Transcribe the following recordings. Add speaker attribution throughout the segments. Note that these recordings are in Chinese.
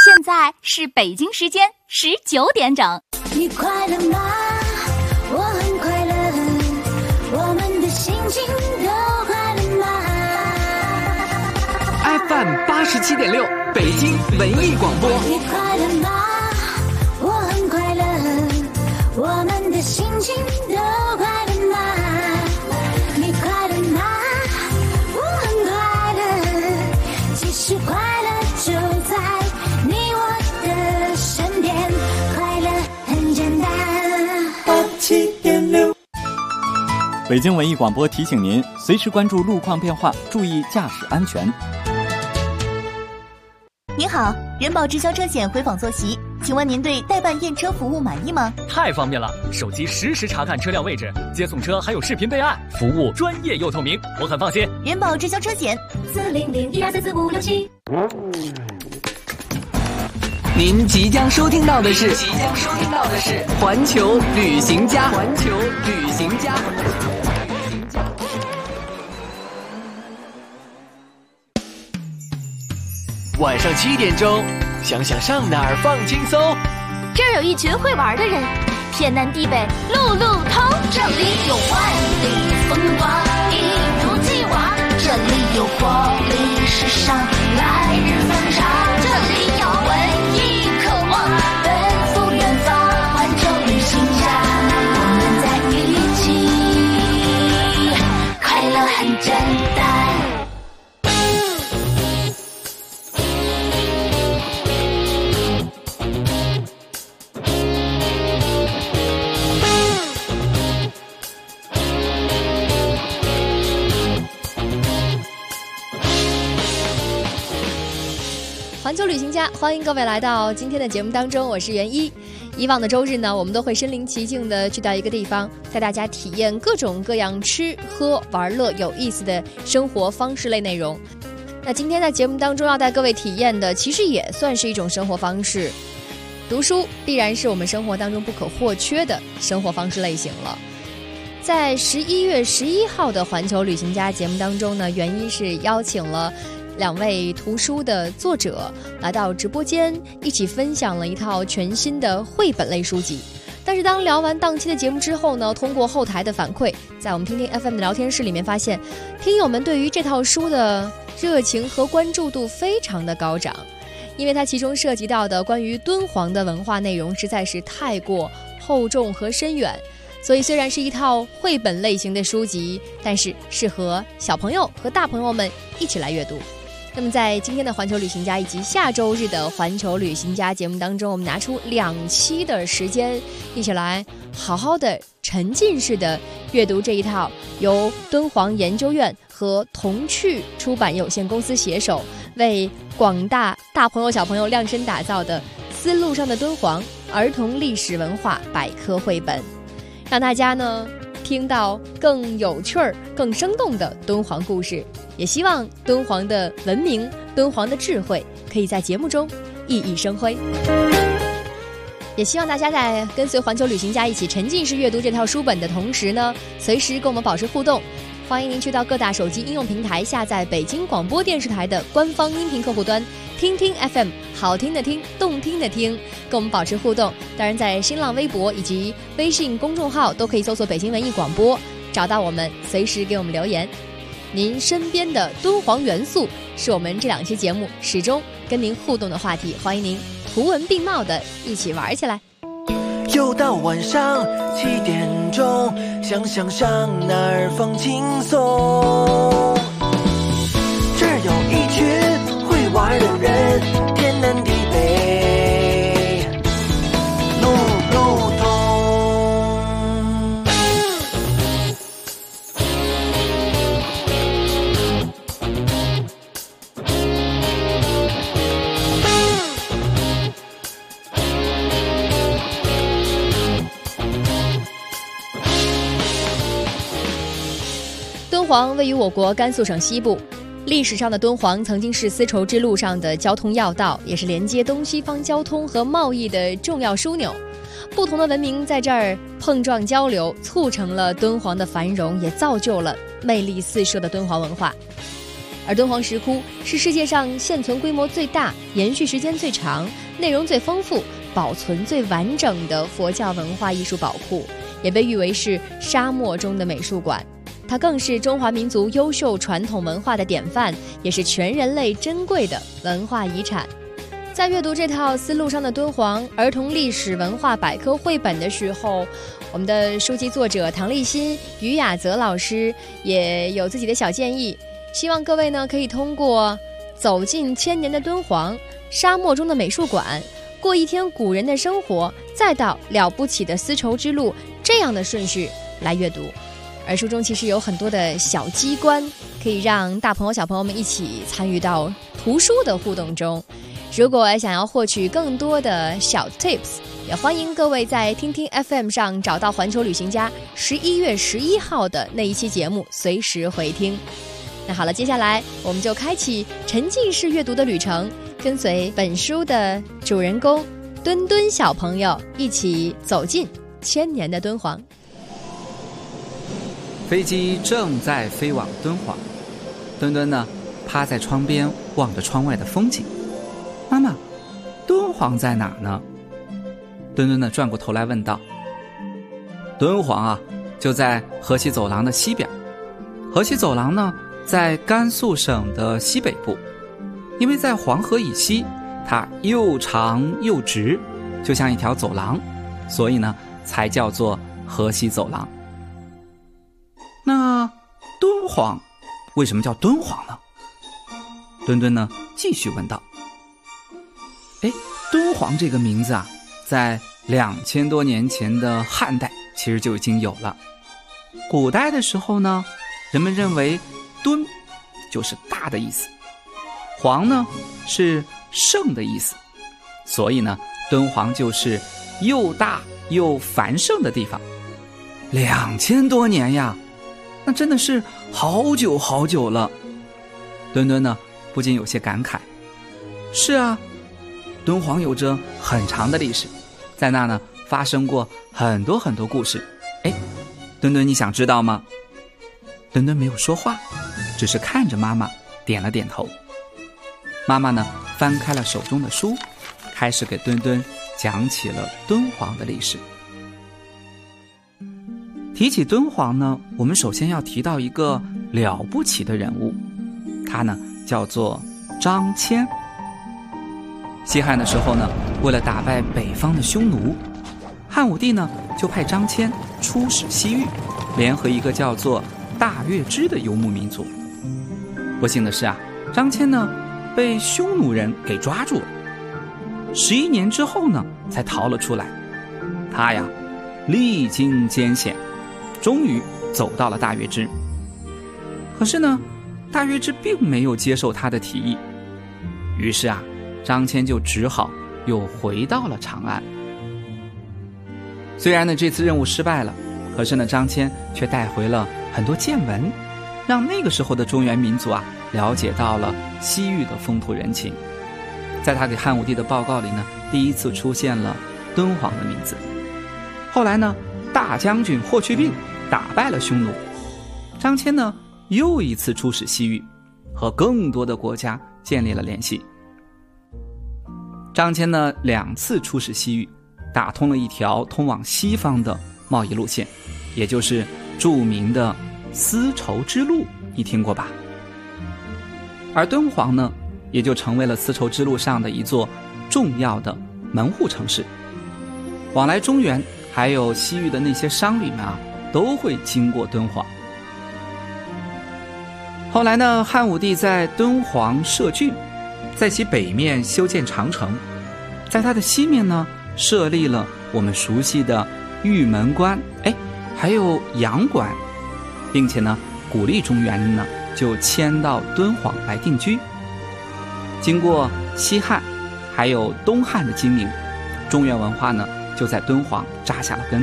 Speaker 1: 现在是北京时间19点整。
Speaker 2: 你快乐吗？我很快乐，我们的心情都快乐吗
Speaker 3: ？FM 87.6，北京文艺广播。
Speaker 2: 你快乐吗？我很快乐，我们的心情都快乐吗？你快乐吗？我很快乐，其实快乐就在你我的身边，快乐很简单。87.6，
Speaker 4: 北京文艺广播提醒您，随时关注路况变化，注意驾驶安全。
Speaker 1: 您好，人保直销车险回访坐席，请问您对代办验车服务满意吗？
Speaker 5: 太方便了，手机实时查看车辆位置，接送车还有视频备案，服务专业又透明，我很放心。
Speaker 1: 人保直销车险
Speaker 2: 40012344567。
Speaker 3: 您即将收听到的是环球旅行家。晚上7点钟，想想上哪儿放轻松。
Speaker 1: 这儿有一群会玩的人，天南地北路路通。这里有万里风光，一如既往。这里有活力时尚，来日方长。这里有文艺渴望，奔赴远方。环球旅行家，我们在一起，快乐很简单。
Speaker 6: 环球旅行家，欢迎各位来到今天的节目当中，我是袁一。以往的周日呢，我们都会身临其境的去到一个地方，带大家体验各种各样吃喝玩乐有意思的生活方式类内容。那今天在节目当中要带各位体验的，其实也算是一种生活方式。读书必然是我们生活当中不可或缺的生活方式类型了。在11月11号的环球旅行家节目当中呢，袁一是邀请了2位图书的作者来到直播间，一起分享了一套全新的绘本类书籍。但是当聊完当期的节目之后呢，通过后台的反馈，在我们听听 FM 的聊天室里面发现，听友们对于这套书的热情和关注度非常的高涨，因为它其中涉及到的关于敦煌的文化内容实在是太过厚重和深远，所以虽然是一套绘本类型的书籍，但是适合小朋友和大朋友们一起来阅读。那么在今天的环球旅行家以及下周日的环球旅行家节目当中，我们拿出2期的时间，一起来好好的沉浸式的阅读这一套由敦煌研究院和童趣出版有限公司携手为广大大朋友小朋友量身打造的丝路上的敦煌儿童历史文化百科绘本，让大家呢听到更有趣儿、更生动的敦煌故事，也希望敦煌的文明、敦煌的智慧可以在节目中熠熠生辉。也希望大家在跟随环球旅行家一起沉浸式阅读这套书本的同时呢，随时跟我们保持互动。欢迎您去到各大手机应用平台下载北京广播电视台的官方音频客户端，听听 FM， 好听的听，动听的听，跟我们保持互动。当然在新浪微博以及微信公众号都可以搜索北京文艺广播，找到我们，随时给我们留言。您身边的敦煌元素是我们这2期节目始终跟您互动的话题，欢迎您图文并茂的一起玩起来。
Speaker 7: 又到晚上7点钟，想想上哪儿放轻松。这儿有一群会玩的人，天南地北路路通。
Speaker 6: 敦煌位于我国甘肃省西部，历史上的敦煌曾经是丝绸之路上的交通要道，也是连接东西方交通和贸易的重要枢纽。不同的文明在这儿碰撞交流，促成了敦煌的繁荣，也造就了魅力四射的敦煌文化。 而敦煌石窟是世界上现存规模最大、延续时间最长、内容最丰富、保存最完整的佛教文化艺术宝库，也被誉为是沙漠中的美术馆。它更是中华民族优秀传统文化的典范，也是全人类珍贵的文化遗产。在阅读这套丝路上的敦煌儿童历史文化百科绘本的时候，我们的书籍作者唐立新、于雅泽老师也有自己的小建议，希望各位呢可以通过走进千年的敦煌、沙漠中的美术馆、过一天古人的生活，再到了不起的丝绸之路这样的顺序来阅读。而书中其实有很多的小机关，可以让大朋友小朋友们一起参与到图书的互动中。如果想要获取更多的小 tips， 也欢迎各位在听听 FM 上找到环球旅行家11月11号的那一期节目，随时回听。那好了，接下来我们就开启沉浸式阅读的旅程，跟随本书的主人公墩墩小朋友一起走进千年的敦煌。
Speaker 8: 飞机正在飞往敦煌，墩墩呢趴在窗边望着窗外的风景。妈妈，敦煌在哪呢？墩墩呢转过头来问道。敦煌啊，就在河西走廊的西边。河西走廊呢，在甘肃省的西北部。因为在黄河以西，它又长又直，就像一条走廊，所以呢，才叫做河西走廊。那敦煌为什么叫敦煌呢？墩墩呢继续问道。敦煌这个名字啊，在2000多年前的汉代其实就已经有了。古代的时候呢，人们认为敦就是大的意思，煌呢是盛的意思，所以呢，敦煌就是又大又繁盛的地方。2000多年呀，那真的是好久好久了。墩墩呢不禁有些感慨。是啊，敦煌有着很长的历史，在那呢发生过很多很多故事。墩墩你想知道吗？墩墩没有说话，只是看着妈妈点了点头。妈妈呢翻开了手中的书，开始给墩墩讲起了敦煌的历史。提起敦煌呢，我们首先要提到一个了不起的人物，他呢叫做张骞。西汉的时候呢，为了打败北方的匈奴，汉武帝呢就派张骞出使西域，联合一个叫做大月支的游牧民族。不幸的是啊，张骞呢被匈奴人给抓住了，11年之后呢才逃了出来。他呀历经艰险，终于走到了大月支。可是呢，大月支并没有接受他的提议，于是啊，张骞就只好又回到了长安。虽然呢这次任务失败了，可是呢张骞却带回了很多见闻，让那个时候的中原民族啊了解到了西域的风土人情。在他给汉武帝的报告里呢，第一次出现了敦煌的名字。后来呢，大将军霍去病打败了匈奴，张骞呢又一次出使西域，和更多的国家建立了联系。张骞呢2次出使西域，打通了一条通往西方的贸易路线，也就是著名的丝绸之路，你听过吧？而敦煌呢，也就成为了丝绸之路上的一座重要的门户城市。往来中原还有西域的那些商旅们啊，都会经过敦煌。后来呢，汉武帝在敦煌设郡，在其北面修建长城，在它的西面呢设立了我们熟悉的玉门关，还有阳关，并且呢鼓励中原人呢就迁到敦煌来定居。经过西汉还有东汉的经营，中原文化呢就在敦煌扎下了根。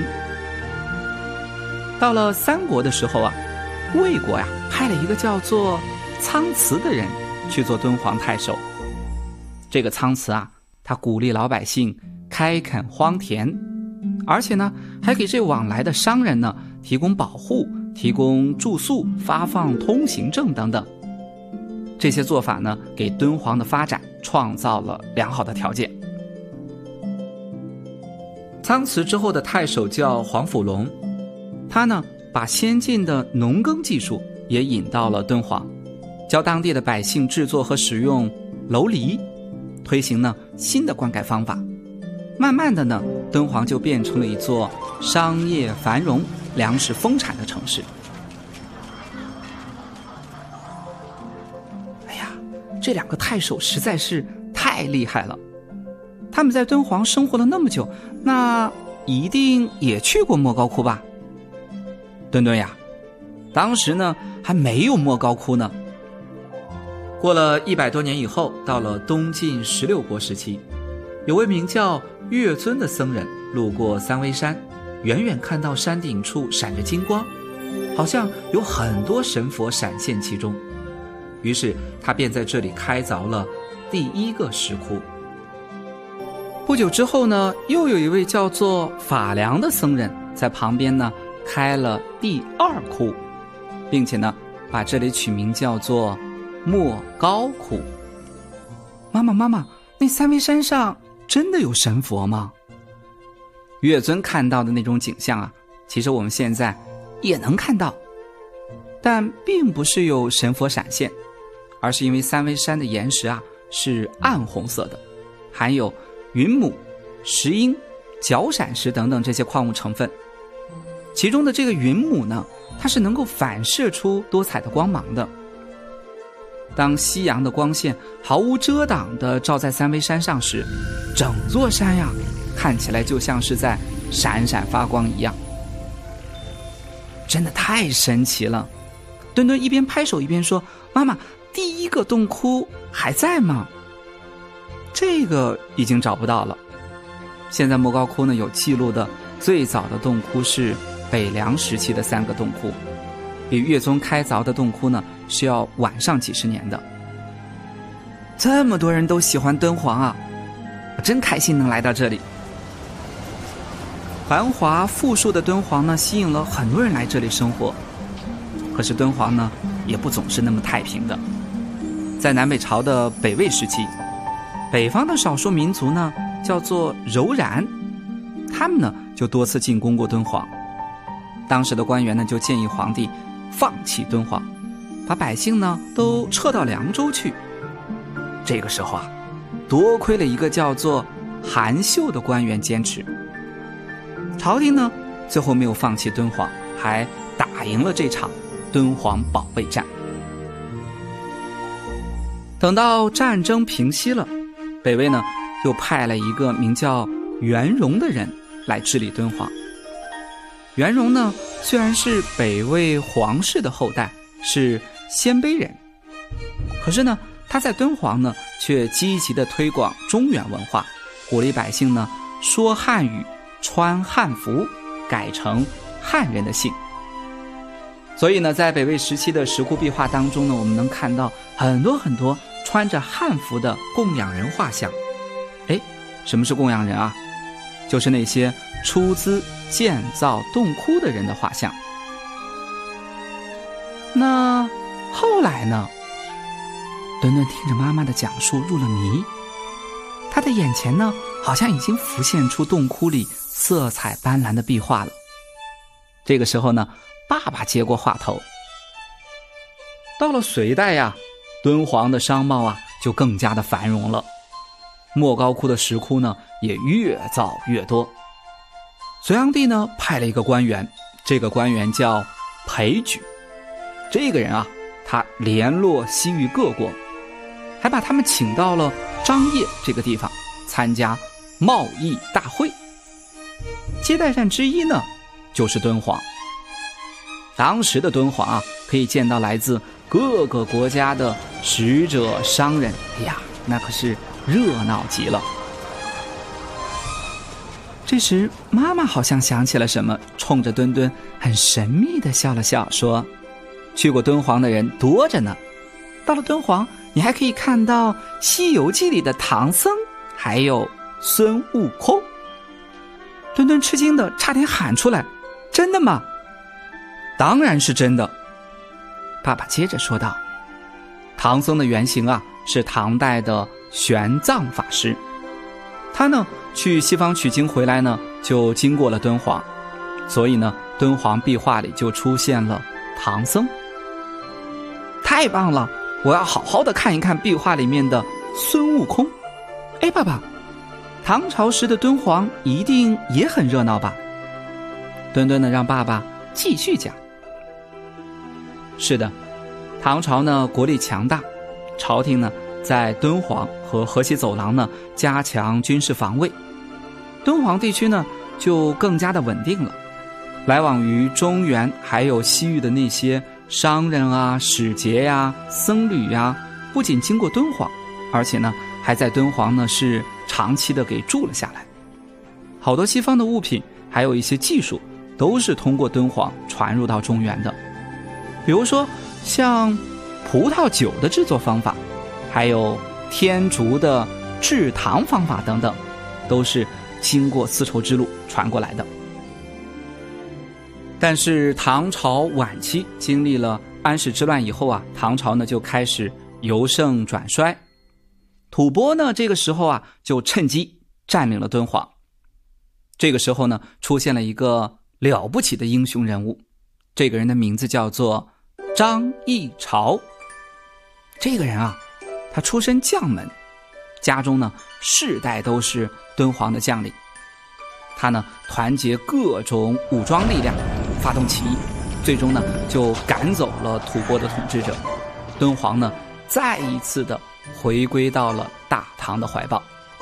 Speaker 8: 到了三国的时候啊，魏国呀派了一个叫做苍慈的人去做敦煌太守。这个苍慈啊，他鼓励老百姓开垦荒田，而且呢还给这往来的商人呢提供保护，提供住宿，发放通行证等等。 这些做法呢，给敦煌的发展创造了良好的条件。仓辞之后的太守叫黄甫龙，他呢把先进的农耕技术也引到了敦煌，教当地的百姓制作和使用楼犁，推行呢新的灌溉方法。慢慢的呢，敦煌就变成了一座商业繁荣、粮食丰产的城市。哎呀，这两个太守实在是太厉害了，他们在敦煌生活了那么久，那一定也去过莫高窟吧？墩墩呀，当时呢还没有莫高窟呢。过了100多年以后，到了东晋16国时期，有位名叫月尊的僧人路过三危山，远远看到山顶处闪着金光，好像有很多神佛闪现其中。于是他便在这里开凿了第一个石窟。不久之后呢，又有一位叫做法良的僧人在旁边呢开了第2窟，并且呢把这里取名叫做莫高窟。妈妈，那三危山上真的有神佛吗？月尊看到的那种景象啊，其实我们现在也能看到，但并不是有神佛闪现，而是因为三危山的岩石啊是暗红色的，含有云母、石英、角闪石等等这些矿物成分。其中的这个云母呢，它是能够反射出多彩的光芒的。当夕阳的光线毫无遮挡地照在三危山上时，整座山呀看起来就像是在闪闪发光一样，真的太神奇了。墩墩一边拍手一边说：“妈妈，第一个洞窟还在吗？”这个已经找不到了。现在莫高窟呢有记录的最早的洞窟是北凉时期的3个洞窟，比月宗开凿的洞窟呢是要晚上几十年的。这么多人都喜欢敦煌啊，我真开心能来到这里。繁华富庶的敦煌呢，吸引了很多人来这里生活。可是敦煌呢，也不总是那么太平的。在南北朝的北魏时期，北方的少数民族呢，叫做柔然，他们呢就多次进攻过敦煌。当时的官员呢，就建议皇帝放弃敦煌，把百姓呢都撤到凉州去。这个时候啊，多亏了一个叫做韩秀的官员坚持，朝廷呢最后没有放弃敦煌，还打赢了这场敦煌保卫战。等到战争平息了，北魏呢又派了一个名叫元荣的人来治理敦煌。元荣呢虽然是北魏皇室的后代，是鲜卑人，可是呢他在敦煌呢却积极地推广中原文化，鼓励百姓呢说汉语，穿汉服，改成汉人的姓。所以呢，在北魏时期的石窟壁画当中呢，我们能看到很多穿着汉服的供养人画像。哎，什么是供养人啊？就是那些出资建造洞窟的人的画像。那后来呢？墩墩听着妈妈的讲述入了迷，他的眼前呢，好像已经浮现出洞窟里色彩斑斓的壁画了。这个时候呢，爸爸接过话头。到了隋代呀，敦煌的商贸啊就更加的繁荣了，莫高窟的石窟呢也越造越多。隋炀帝呢派了一个官员，这个官员叫裴矩。这个人啊，他联络西域各国，还把他们请到了张掖这个地方参加贸易大会。接待站之一呢就是敦煌。当时的敦煌啊，可以见到来自各个国家的使者商人，哎呀，那可是热闹极了。这时妈妈好像想起了什么，冲着墩墩很神秘地笑了笑，说：去过敦煌的人多着呢，到了敦煌你还可以看到《西游记》里的唐僧，还有孙悟空。墩墩吃惊的差点喊出来：真的吗？当然是真的。爸爸接着说道： 唐僧的原型啊是唐代的玄奘法师，他呢去西方取经回来呢，就经过了敦煌，所以呢敦煌壁画里就出现了唐僧。太棒了，我要好好的看一看壁画里面的孙悟空。哎，爸爸，唐朝时的敦煌一定也很热闹吧？墩墩呢让爸爸继续讲。是的，唐朝呢国力强大，朝廷呢在敦煌和河西走廊呢加强军事防卫，敦煌地区呢就更加的稳定了。来往于中原还有西域的那些商人啊、使节呀、僧侣呀，不仅经过敦煌，而且呢还在敦煌呢是长期的给住了下来。好多西方的物品还有一些技术都是通过敦煌传入到中原的，比如说像葡萄酒的制作方法，还有天竺的制糖方法等等，都是经过丝绸之路传过来的。但是唐朝晚期经历了安史之乱以后啊，唐朝呢就开始由盛转衰。吐蕃呢这个时候啊就趁机占领了敦煌。这个时候呢出现了一个了不起的英雄人物，这个人的名字叫做张议潮。这个人啊，他出身将门，家中呢世代都是敦煌的将领。他呢团结各种武装力量，发动起义，最终呢就赶走了吐蕃的统治者。敦煌呢再一次的回归到了大唐的怀抱。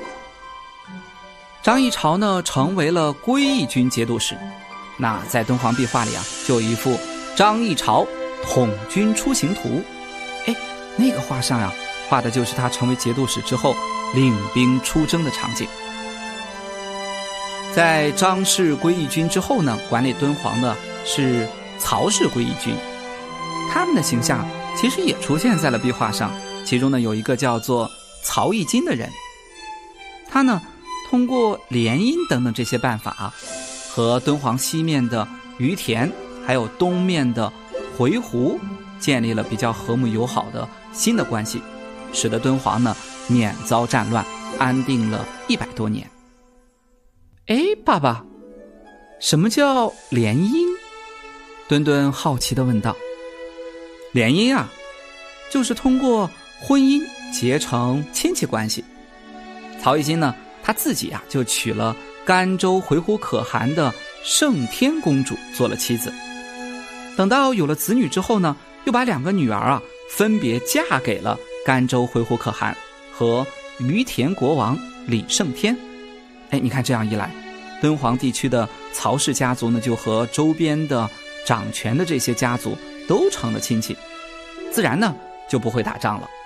Speaker 8: 张议潮呢成为了归义军节度使。那在敦煌壁画里啊，就有一幅张议潮统军出行图。哎，那个画上啊，画的就是他成为节度使之后领兵出征的场景。在张氏归义军之后呢，管理敦煌的是曹氏归义军，他们的形象其实也出现在了壁画上。其中呢有一个叫做曹义金的人，他呢通过联姻等等这些办法啊，和敦煌西面的于田还有东面的回鹘建立了比较和睦友好的新的关系，使得敦煌呢免遭战乱，安定了100多年。哎，爸爸，什么叫联姻？墩墩好奇地问道。联姻啊，就是通过婚姻结成亲戚关系。曹义金呢，他自己啊就娶了甘州回鹘可汗的圣天公主做了妻子。等到有了子女之后呢，又把2个女儿啊分别嫁给了甘州回鹘可汗和于田国王李胜天。哎，你看这样一来，敦煌地区的曹氏家族呢就和周边的掌权的这些家族都成了亲戚，自然呢就不会打仗了。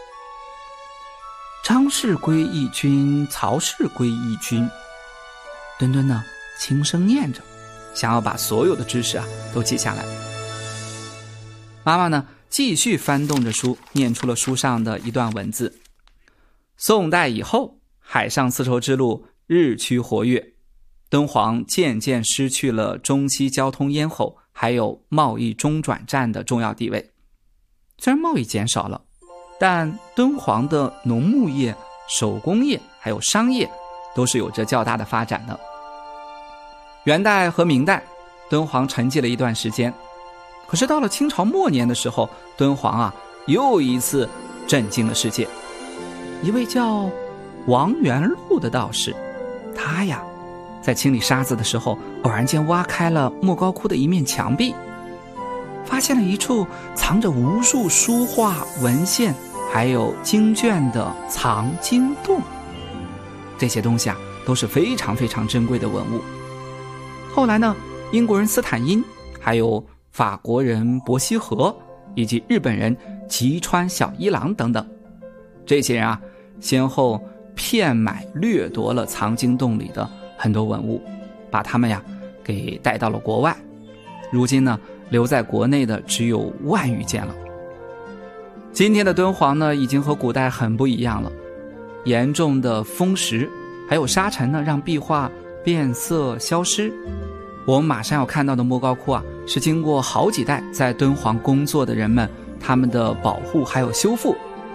Speaker 8: 张氏归义军，曹氏归义军，墩墩呢轻声念着，想要把所有的知识啊都记下来。妈妈呢继续翻动着书，念出了书上的一段文字。宋代以后，海上丝绸之路日趋活跃，敦煌渐渐失去了中西交通咽喉还有贸易中转站的重要地位。虽然贸易减少了，但敦煌的农牧业、手工业还有商业都是有着较大的发展的。元代和明代，敦煌沉寂了一段时间，可是到了清朝末年的时候，敦煌啊又一次震惊了世界。一位叫王元禄的道士，他呀在清理沙子的时候，偶然间挖开了莫高窟的一面墙壁，发现了一处藏着无数书画文献还有经卷的藏经洞。这些东西啊都是非常非常珍贵的文物。后来呢，英国人斯坦因，还有法国人伯希和，以及日本人吉川小一郎等等，这些人啊先后骗买掠夺了藏经洞里的很多文物，把他们呀给带到了国外。如今呢，留在国内的只有万余件了。今天的敦煌呢，已经和古代很不一样了。严重的风蚀还有沙尘呢，让壁画变色消失。我们马上要看到的莫高窟啊，是经过好几代在敦煌工作的人们，他们的保护还有修复，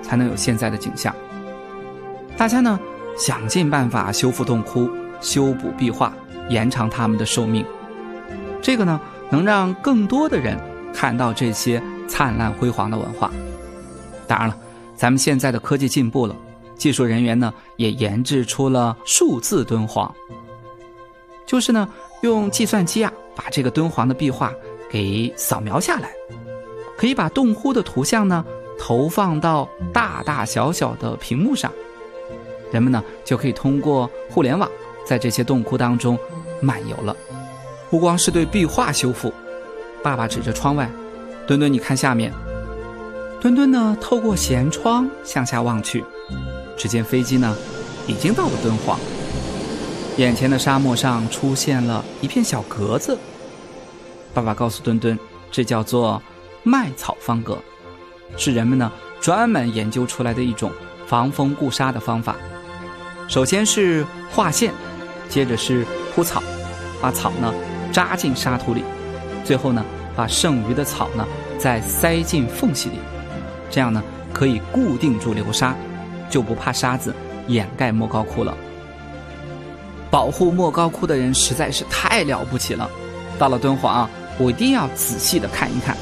Speaker 8: 才能有现在的景象。大家呢想尽办法修复洞窟，修补壁画，延长他们的寿命。这个呢能让更多的人看到这些灿烂辉煌的文化。当然了，咱们现在的科技进步了，技术人员呢也研制出了数字敦煌，就是呢用计算机把这个敦煌的壁画给扫描下来，可以把洞窟的图像呢投放到大大小小的屏幕上，人们呢就可以通过互联网在这些洞窟当中漫游了。不光是对壁画修复，爸爸指着窗外，墩墩你看下面。墩墩呢透过舷窗向下望去，只见飞机呢已经到了敦煌，眼前的沙漠上出现了一片小格子。爸爸告诉墩墩，这叫做麦草方格，是人们呢专门研究出来的一种防风固沙的方法。首先是画线，接着是铺草，把草呢扎进沙土里，最后呢把剩余的草呢再塞进缝隙里，这样呢可以固定住流沙，就不怕沙子掩盖莫高窟了。保护莫高窟的人实在是太了不起了，到了敦煌我一定要仔细的看一看。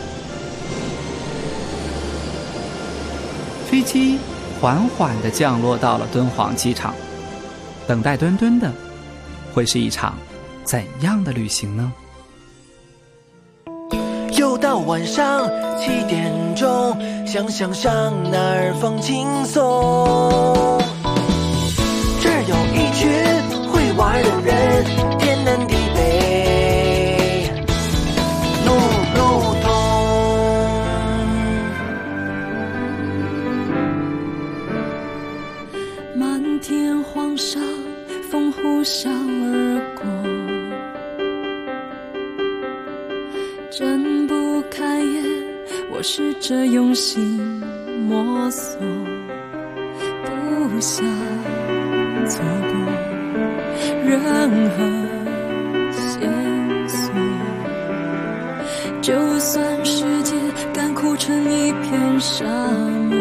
Speaker 8: 飞机缓缓地降落到了敦煌机场，等待墩墩的会是一场怎样的旅行呢？
Speaker 7: 又到晚上7点钟，想想上哪儿放轻松。这儿有一群会玩的人，天南地北路路通。
Speaker 9: 漫天黄沙，风呼啸而过，睁不开眼，我试着用心摸索，不想错过任何线索。就算世界干枯成一片沙漠，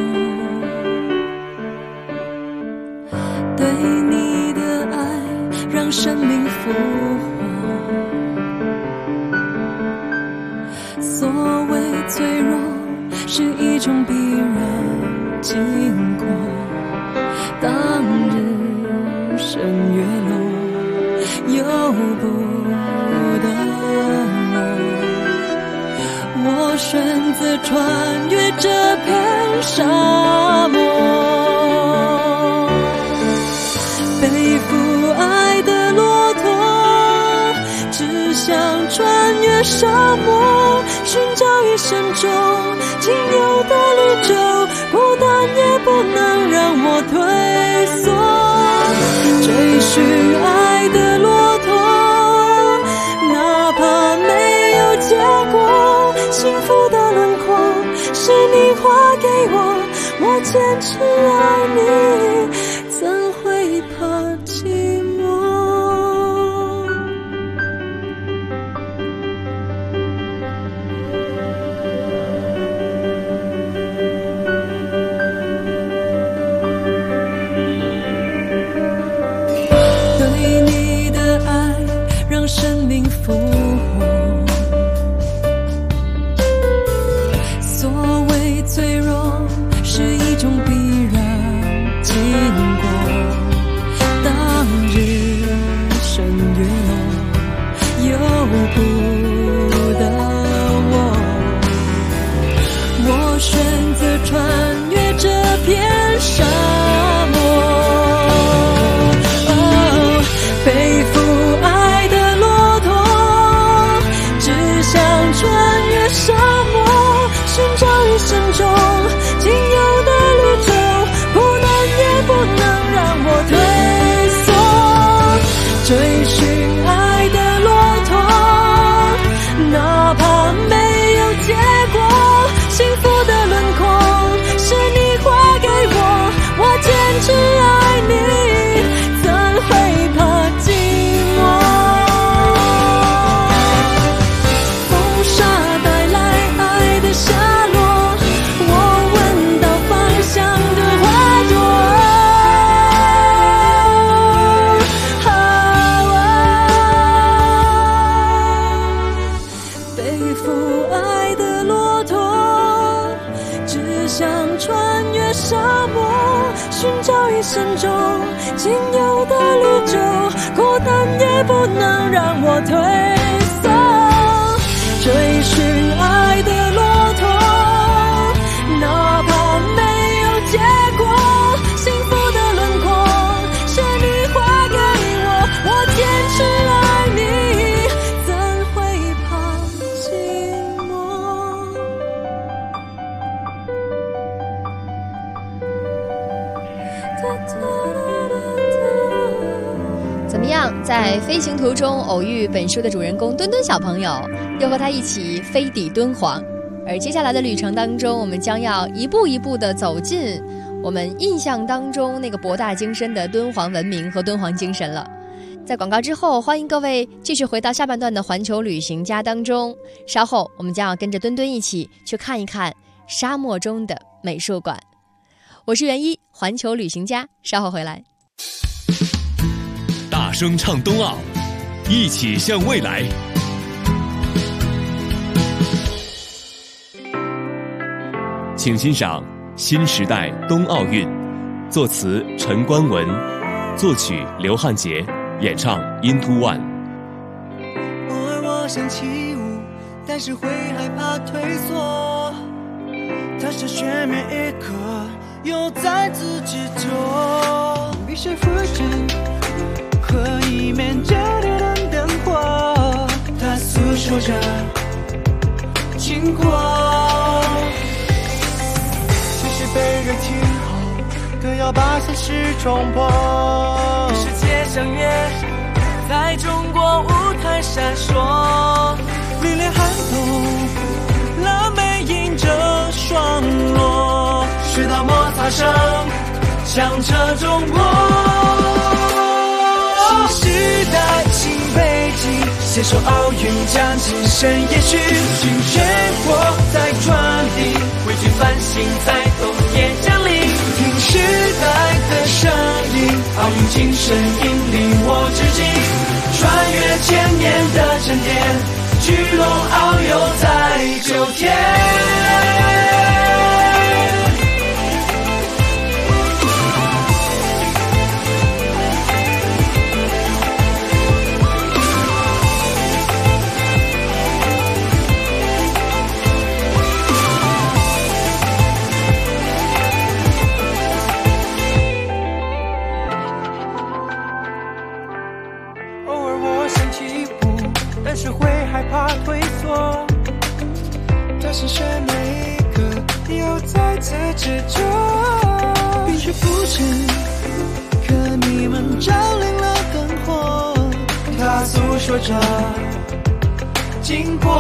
Speaker 9: 对你的爱让生命复活。所谓脆弱，是一种必然经过。当日升月落，由不得我选择穿越这片沙漠，背负爱的骆驼，只想穿越沙漠，寻找一生中仅有的绿洲，孤单也不能让我退缩。追寻爱的骆驼，哪怕没有结果，幸福的轮廓是你画给我，我坚持爱你，怎会怕寂寞。对你的爱让生命复活，所谓脆弱是一种必然经过。当日升月落，由不得我选择穿越这片沙漠。背负爱的骆驼， 孤单也不能让我退缩。追寻爱的骆驼，哪怕没有结果，幸福的轮廓是你画给我，我坚持爱你，怎会怕寂寞？
Speaker 6: 怎么样，在飞行途中偶遇本书的主人公墩墩小朋友，又和他一起飞抵敦煌。而接下来的旅程当中，我们将要一步一步地走进我们印象当中那个博大精深的敦煌文明和敦煌精神了。在广告之后，欢迎各位继续回到下半段的环球旅行家当中。稍后我们将要跟着墩墩一起去看一看沙漠中的美术馆。我是袁一，环球旅行家，稍后回来。
Speaker 10: 大声唱冬奥，一起向未来。请欣赏新时代冬奥运，作词陈冠文，作曲刘汉杰，演唱 Into One。
Speaker 7: 偶尔我想起舞，但是会害怕退缩，它是全面一刻，又在自己做，必须扶正和一面焦点的灯火，它诉说着经过。其实被人听后，更要把现实冲破。世界相约，在中国舞台闪烁，历练寒冬，蓝莓迎着霜落，雪道摩擦声响彻中国。新时代，新北京，携手奥运将精神延续，尽全国在传递，汇聚繁星在冬夜降临。听时代的声音，奥运精神引领我至今，穿越千年的沉淀，聚拢遨游在9天。是会害怕退缩，它是选每一个又在自己做，必须扶持，可你们照亮了灯火，它诉说着经过。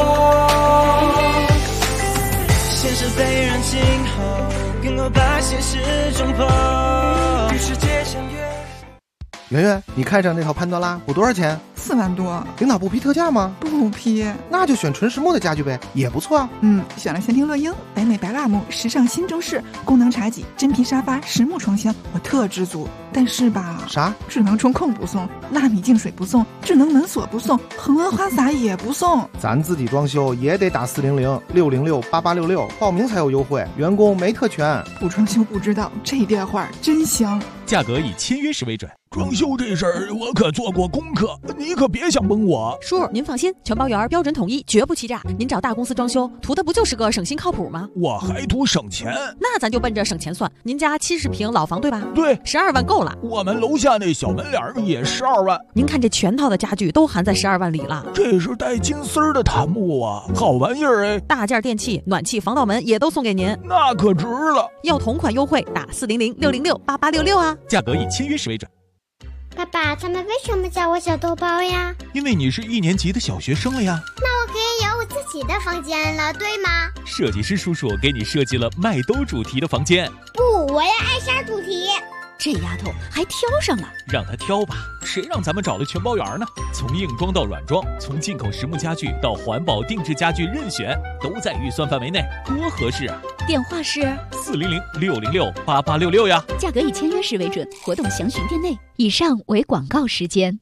Speaker 7: 现实被人静候，更要把现实冲破，与世界相约。
Speaker 11: 圆圆，你看上那套潘多拉补多少钱
Speaker 12: ？4万多。
Speaker 11: 领导不批特价吗？
Speaker 12: 不批。
Speaker 11: 那就选纯实木的家具呗，也不错啊。
Speaker 12: 选了限定乐英、北美白蜡木、时尚新中式、功能茶几、真皮沙发、实木床箱，我特知足。但是吧，
Speaker 11: 啥？
Speaker 12: 智能中控不送，纳米净水不送，智能门锁不送，恒温花洒也不送。
Speaker 11: 咱自己装修也得打400-606-8866，报名才有优惠，员工没特权。
Speaker 12: 不装修不知道，这电话真香。
Speaker 10: 价格以签约时为准。装修这事儿我可做过功课，你可别想蒙我。
Speaker 13: 叔，您放心，全包园标准统一，绝不欺诈。您找大公司装修，图的不就是个省心靠谱吗？
Speaker 10: 我还图省钱。
Speaker 13: 那咱就奔着省钱算。您家70平老房对吧？
Speaker 10: 对
Speaker 13: ，12万够了。
Speaker 10: 我们楼下那小门脸也12万。
Speaker 13: 您看这全套的家具都含在12万里了。
Speaker 10: 这是带金丝儿的檀木啊，好玩意儿哎！
Speaker 13: 大件电器、暖气、防盗门也都送给您，
Speaker 10: 那可值了。
Speaker 13: 要同款优惠，打400-606-8866啊。
Speaker 10: 价格以签约时为准。
Speaker 2: 爸爸，他们为什么叫我小豆包呀？
Speaker 10: 因为你是1年级的小学生了呀。
Speaker 2: 那我可以有我自己的房间了，对吗？
Speaker 10: 设计师叔叔给你设计了麦兜主题的房间。
Speaker 2: 不，我要艾莎主题。
Speaker 13: 这丫头还挑上了，
Speaker 10: 让她挑吧，谁让咱们找了全包园呢？从硬装到软装，从进口实木家具到环保定制家具，任选都在预算范围内，多合适啊！
Speaker 13: 电话是
Speaker 10: 400-606-8866呀。
Speaker 13: 价格以签约时为准，活动详询店内。以上为广告时间。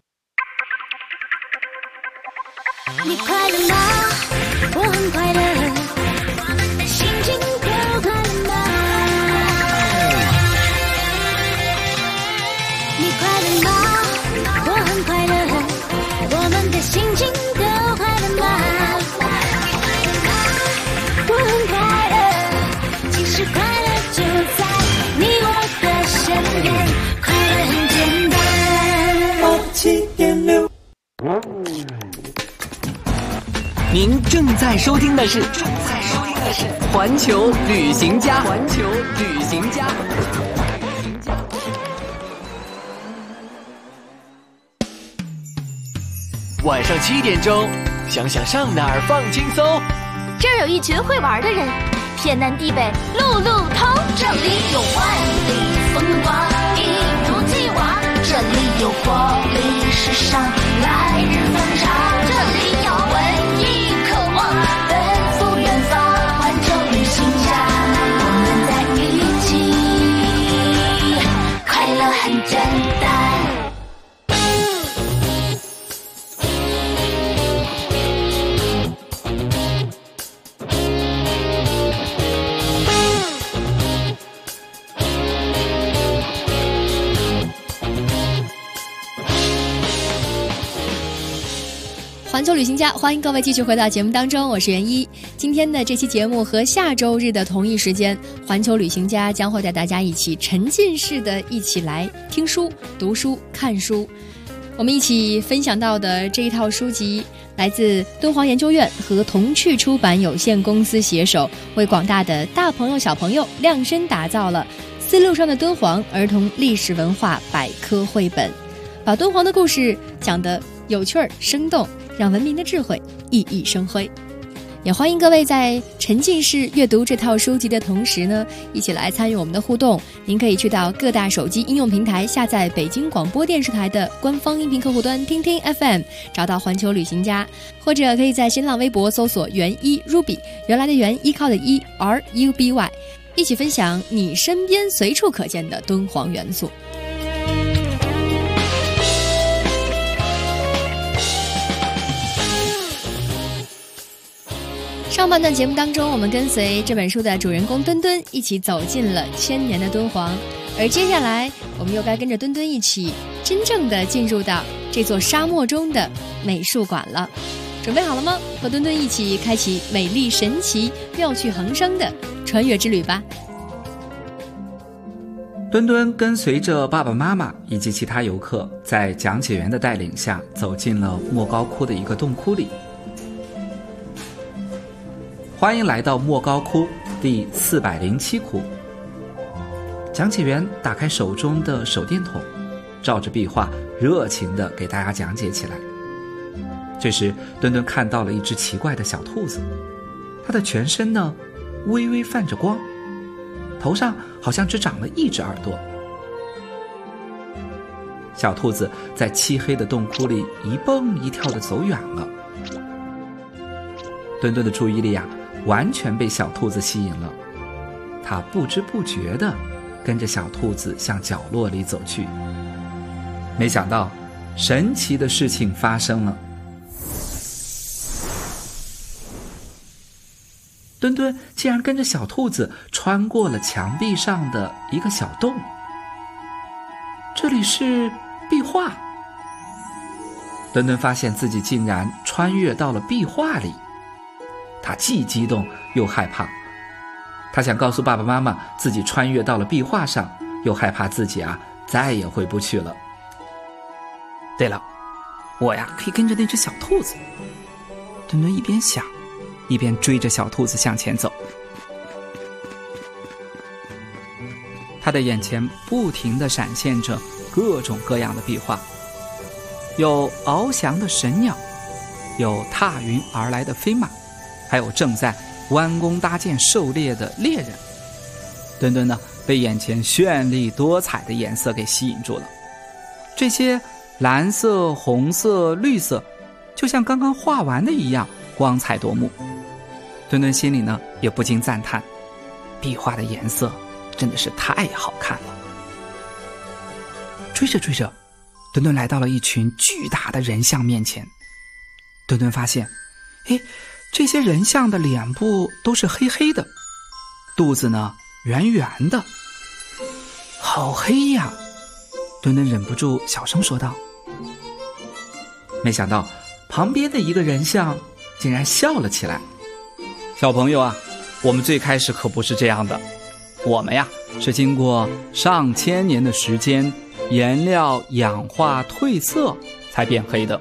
Speaker 2: 你快乐吗？我很快乐，心情都快乐吗？你快乐吗？我很快乐。
Speaker 7: 97.6。
Speaker 3: 您正在收听的是环球旅行家。环球旅行家。
Speaker 7: 晚上7点钟，想想上哪儿放轻松。
Speaker 1: 这儿有一群会玩的人，天南地北路路通，这里有万里风光，一如既往，这里有活力时尚，来日方长，这里有文艺渴望，奔赴远方，环球旅行家，我们在一起，快乐很简单。
Speaker 6: 环球旅行家，欢迎各位继续回到节目当中，我是袁一。今天的这期节目和下周日的同一时间，环球旅行家将会带大家一起沉浸式的一起来听书、读书、看书。我们一起分享到的这一套书籍来自敦煌研究院和童趣出版有限公司携手，为广大的大朋友小朋友量身打造了丝路上的敦煌儿童历史文化百科绘本，把敦煌的故事讲得有趣儿生动，让文明的智慧熠熠生辉。也欢迎各位在沉浸式阅读这套书籍的同时呢，一起来参与我们的互动。您可以去到各大手机应用平台下载北京广播电视台的官方音频客户端听听 FM， 找到环球旅行家，或者可以在新浪微博搜索袁一 Ruby， 原来的袁，依靠的依 RUBY， 一起分享你身边随处可见的敦煌元素。上半段节目当中，我们跟随这本书的主人公墩墩一起走进了1000年的敦煌，而接下来我们又该跟着墩墩一起真正的进入到这座沙漠中的美术馆了。准备好了吗？和墩墩一起开启美丽神奇妙趣横生的穿越之旅吧。
Speaker 8: 墩墩跟随着爸爸妈妈以及其他游客，在讲解员的带领下走进了莫高窟的一个洞窟里。欢迎来到莫高窟第407窟。讲解员打开手中的手电筒，照着壁画热情地给大家讲解起来。这时墩墩看到了一只奇怪的小兔子，它的全身呢微微泛着光，头上好像只长了一只耳朵。小兔子在漆黑的洞窟里一蹦一跳地走远了。墩墩的注意力完全被小兔子吸引了，他不知不觉地跟着小兔子向角落里走去。没想到神奇的事情发生了，墩墩竟然跟着小兔子穿过了墙壁上的一个小洞。这里是壁画。墩墩发现自己竟然穿越到了壁画里，他既激动又害怕。他想告诉爸爸妈妈自己穿越到了壁画上，又害怕自己再也回不去了。对了，我可以跟着那只小兔子。墩墩一边想一边追着小兔子向前走。他的眼前不停地闪现着各种各样的壁画，有翱翔的神鸟，有踏云而来的飞马，还有正在弯弓搭箭狩猎的猎人。墩墩呢，被眼前绚丽多彩的颜色给吸引住了。这些蓝色、红色、绿色，就像刚刚画完的一样，光彩夺目。墩墩心里呢，也不禁赞叹，壁画的颜色真的是太好看了。追着追着，墩墩来到了一群巨大的人像面前。墩墩发现，这些人像的脸部都是黑黑的，肚子呢圆圆的，好黑呀！墩墩忍不住小声说道。没想到旁边的一个人像竟然笑了起来。小朋友我们最开始可不是这样的，我们是经过上千年的时间颜料氧化褪色才变黑的。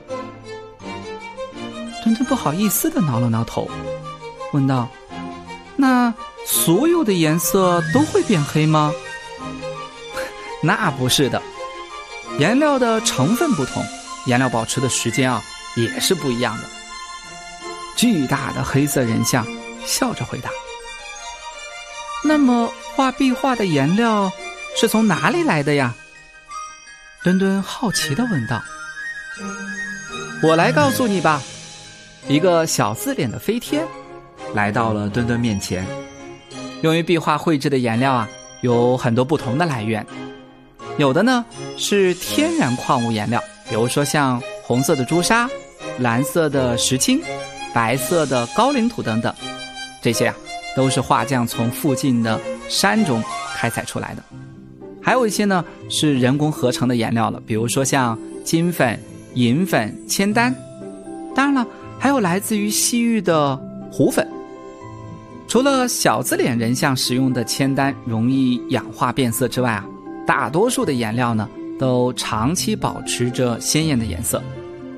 Speaker 8: 墩墩不好意思地挠了挠头，问道：那所有的颜色都会变黑吗？那不是的，颜料的成分不同，颜料保持的时间也是不一样的。巨大的黑色人像笑着回答：那么画壁画的颜料是从哪里来的呀？墩墩好奇地问道。我来告诉你吧。一个小字脸的飞天来到了墩墩面前。用于壁画绘制的颜料有很多不同的来源，有的呢是天然矿物颜料，比如说像红色的朱砂、蓝色的石青、白色的高岭土等等，这些都是画匠从附近的山中开采出来的。还有一些呢是人工合成的颜料了，比如说像金粉、银粉、铅丹，当然了还有来自于西域的胡粉。除了小字脸人像使用的铅丹容易氧化变色之外大多数的颜料呢都长期保持着鲜艳的颜色。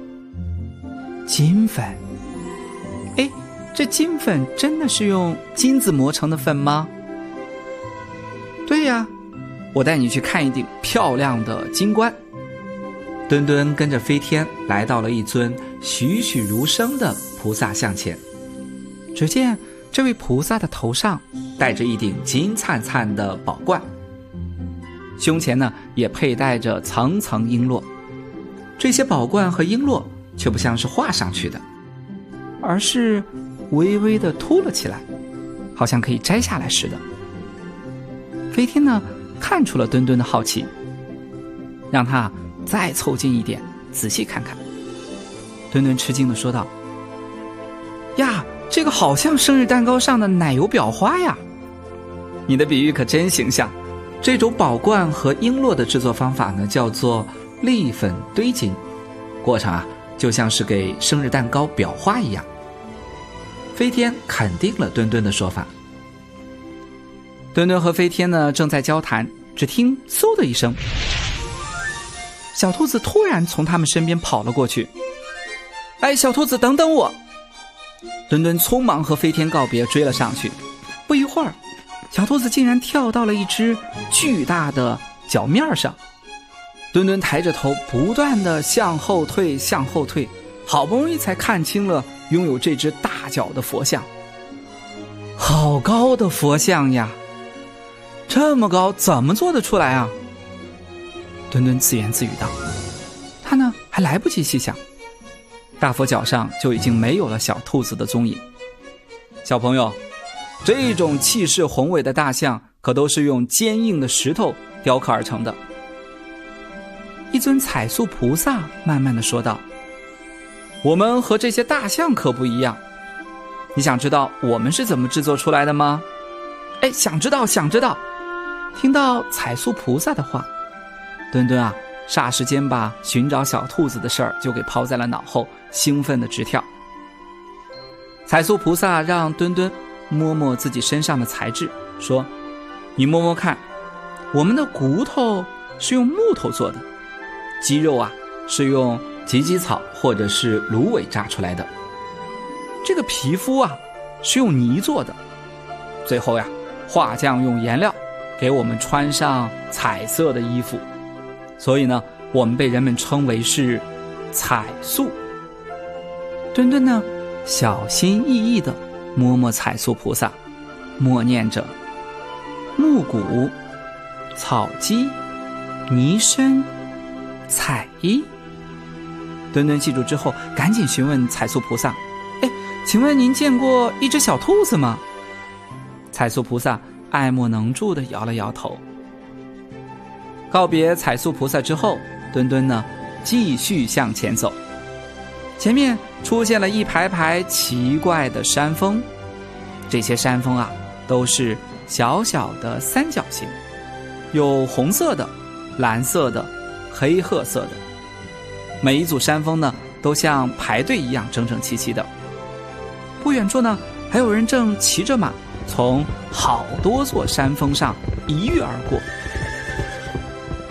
Speaker 8: 金粉，这金粉真的是用金子磨成的粉吗？对呀，我带你去看一顶漂亮的金冠。墩墩跟着飞天来到了一尊栩栩如生的菩萨像前。只见这位菩萨的头上戴着一顶金灿灿的宝冠，胸前呢也佩戴着层层璎珞。这些宝冠和璎珞却不像是画上去的，而是微微地凸了起来，好像可以摘下来似的。飞天呢看出了墩墩的好奇，让他再凑近一点仔细看看。墩墩吃惊地说道：呀，这个好像生日蛋糕上的奶油裱花呀！你的比喻可真形象。这种宝冠和璎珞的制作方法呢叫做粒粉堆金，过程就像是给生日蛋糕裱花一样。飞天肯定了墩墩的说法。墩墩和飞天呢正在交谈，只听嗖的一声，小兔子突然从他们身边跑了过去。小兔子等等我！墩墩匆忙和飞天告别，追了上去。不一会儿，小兔子竟然跳到了一只巨大的脚面上。墩墩抬着头不断地向后退，好不容易才看清了拥有这只大脚的佛像。好高的佛像呀，这么高怎么做得出来啊？墩墩自言自语道。他呢还来不及细想，大佛脚上就已经没有了小兔子的踪影。小朋友，这种气势宏伟的大象可都是用坚硬的石头雕刻而成的。一尊彩塑菩萨慢慢地说道：我们和这些大象可不一样，你想知道我们是怎么制作出来的吗？想知道。听到彩塑菩萨的话，墩墩霎时间把寻找小兔子的事儿就给抛在了脑后，兴奋地直跳。彩塑菩萨让墩墩摸摸自己身上的材质，说：你摸摸看，我们的骨头是用木头做的，肌肉是用芨芨草或者是芦苇扎出来的，这个皮肤是用泥做的，最后画匠用颜料给我们穿上彩色的衣服，所以呢我们被人们称为是彩塑。墩墩呢小心翼翼地摸摸彩塑菩萨，默念着木骨、草鸡、泥身、彩衣。墩墩记住之后赶紧询问彩塑菩萨：请问您见过一只小兔子吗？彩塑菩萨爱莫能助地摇了摇头。告别彩塑菩萨之后，墩墩呢继续向前走。前面出现了一排排奇怪的山峰，这些山峰都是小小的三角形，有红色的、蓝色的、黑褐色的。每一组山峰呢都像排队一样整整齐齐的。不远处呢还有人正骑着马从好多座山峰上一跃而过。这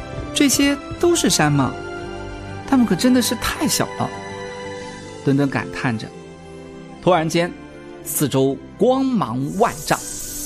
Speaker 8: 这些都是山吗？它们可真的是太小了。墩墩感叹着。突然间，四周光芒万丈，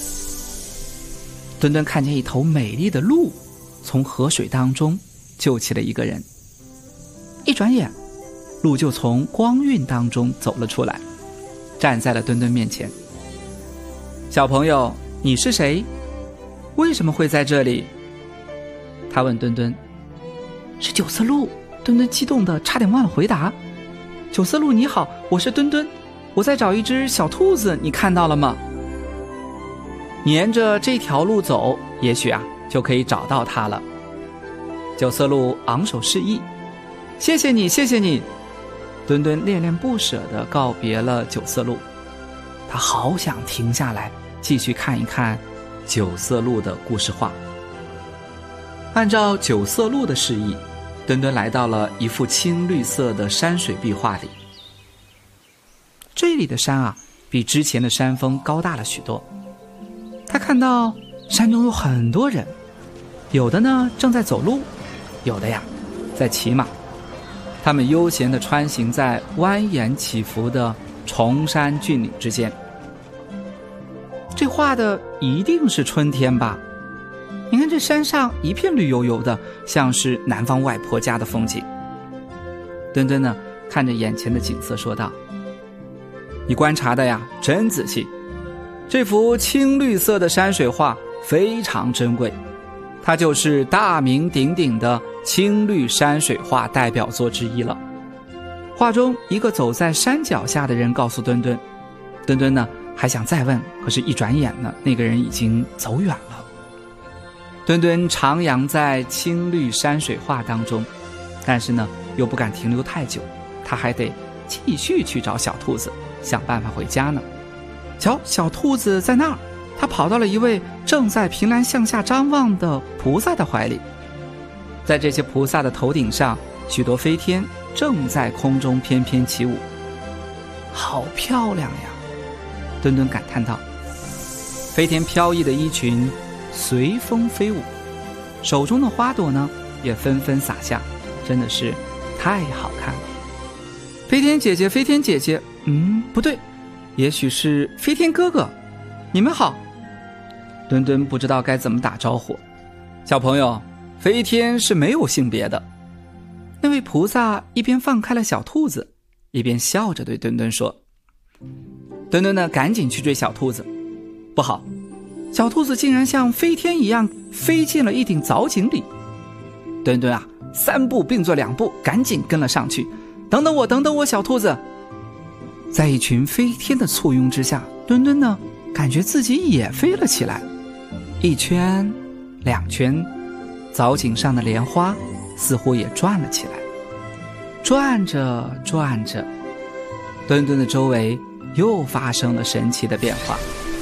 Speaker 8: 墩墩看见一头美丽的鹿从河水当中救起了一个人。一转眼，鹿就从光晕当中走了出来，站在了墩墩面前。小朋友，你是谁？为什么会在这里？他问墩墩。是九色鹿。墩墩激动的差点忘了回答。九色鹿你好，我是墩墩，我在找一只小兔子，你看到了吗？沿着这条路走，也许就可以找到它了。九色鹿昂首示意。谢谢你，谢谢你。墩墩恋恋不舍地告别了九色鹿，他好想停下来继续看一看九色鹿的故事画。按照九色鹿的示意，墩墩来到了一幅青绿色的山水壁画里。这里的山比之前的山峰高大了许多。他看到山中有很多人，有的呢正在走路，有的在骑马。他们悠闲地穿行在蜿蜒起伏的崇山峻岭之间。这画的一定是春天吧？你看这山上一片绿油油的，像是南方外婆家的风景。墩墩呢，看着眼前的景色说道：你观察的真仔细，这幅青绿色的山水画非常珍贵，它就是大名鼎鼎的青绿山水画代表作之一了。画中一个走在山脚下的人告诉墩墩，墩墩呢还想再问，可是一转眼呢，那个人已经走远了。墩墩徜徉在青绿山水画当中，但是呢又不敢停留太久，他还得继续去找小兔子，想办法回家呢。瞧，小兔子在那儿，他跑到了一位正在凭栏向下张望的菩萨的怀里。在这些菩萨的头顶上，许多飞天正在空中翩翩起舞，好漂亮呀！墩墩感叹道。飞天飘逸的衣裙随风飞舞，手中的花朵呢也纷纷洒下，真的是太好看了。飞天姐姐，飞天姐姐，不对，也许是飞天哥哥，你们好。墩墩不知道该怎么打招呼。小朋友，飞天是没有性别的。那位菩萨一边放开了小兔子，一边笑着对墩墩说。墩墩呢赶紧去追小兔子，不好，小兔子竟然像飞天一样飞进了一顶藻井里。墩墩3步并作2步，赶紧跟了上去。等等我，等等我，小兔子！在一群飞天的簇拥之下，墩墩呢感觉自己也飞了起来。1圈2圈，藻井上的莲花似乎也转了起来。转着转着，墩墩的周围又发生了神奇的变化。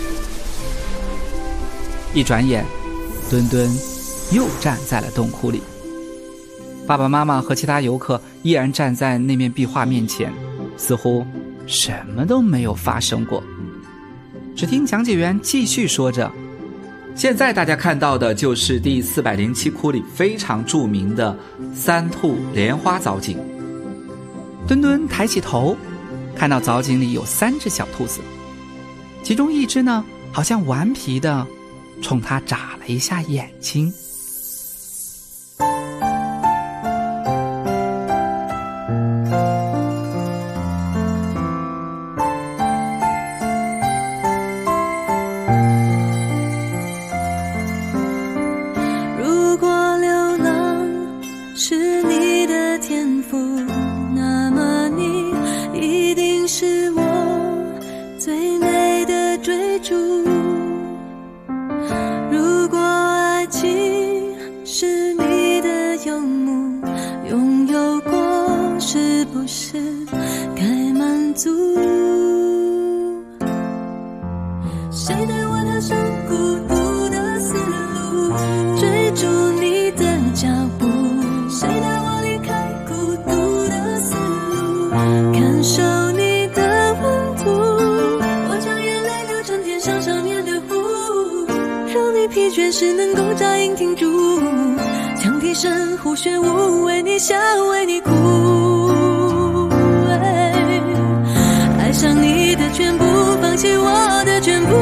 Speaker 8: 一转眼，墩墩又站在了洞窟里。爸爸妈妈和其他游客依然站在那面壁画面前，似乎什么都没有发生过。只听讲解员继续说着，现在大家看到的就是第407窟里非常著名的3兔莲花藻井。墩墩抬起头，看到藻井里有3只小兔子，其中一只呢好像顽皮的冲他眨了一下眼睛。
Speaker 9: 疲倦时能够扎营停住，强铁深呼旋舞，为你笑，为你哭。爱上你的全部，放弃我的全部。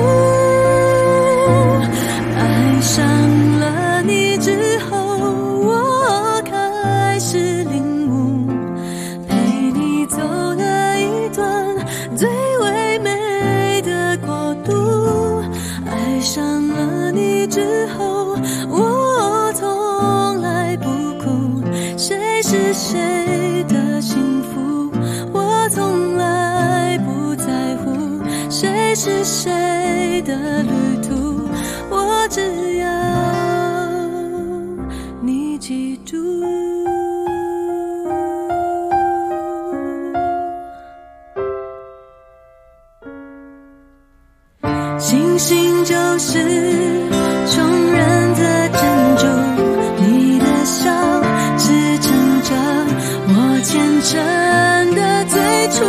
Speaker 9: 爱上了你之后，我开始领悟，陪你走了一段最唯美的国度。爱上了你之后，我从来不哭，谁是谁的幸福，我从来不在乎，谁是谁的旅途，我只要你记住。星星就是穷人的珍珠，你的笑支撑着我虔诚的最初。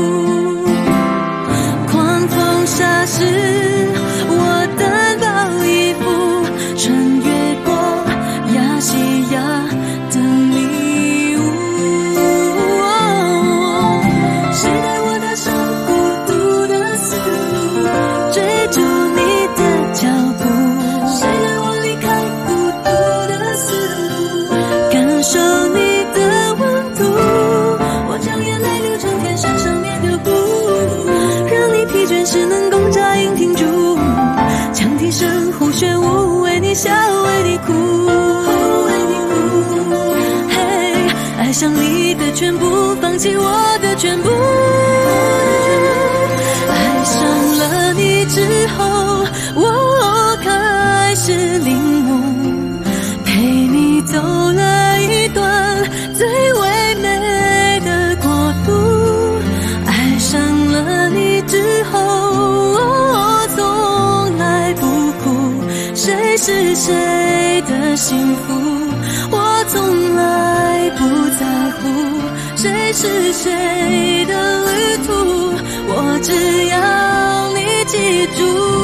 Speaker 9: 狂风沙时，我单薄衣服，穿越过亚细亚的迷雾。谁带我踏上孤独的丝路，追逐你的脚步？谁让我离开孤独的丝路，感受你的温度？我将眼泪流成天山上面的湖，让你疲倦时能共扎营停住。羌笛声呼旋舞，为你笑，为你哭。嘿，爱上你的全部，放弃我的全部。爱上了你之后，我开始领悟，陪你走了一段最唯美的国度。爱上了你之后，我从来不哭，谁是谁的幸福，我从来不在乎，谁是谁的旅途，我只要你记住。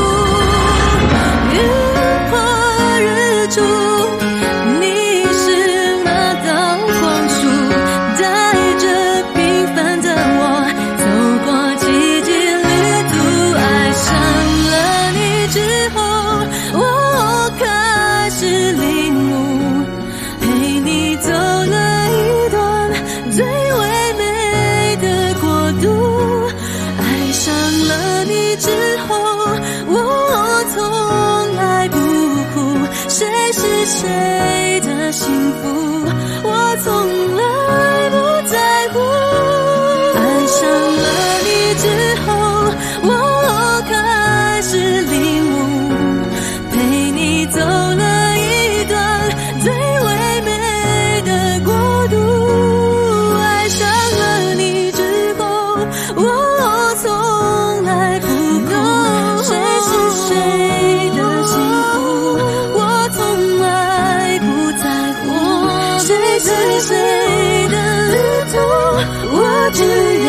Speaker 9: 日破日出，你是那道光束，带着平凡的我走过奇迹旅途。爱上了你之后，我开始领悟，陪你走了一段最唯美的国度。爱上了你之后，我从来不哭，谁是谁的幸福，我从来不在乎。爱上了你之后，我开始领悟，陪你走了一段最唯美的国度。爱上了你之后，我从来不哭，谁是谁的幸福，我从来不在乎，谁是谁的旅途，我只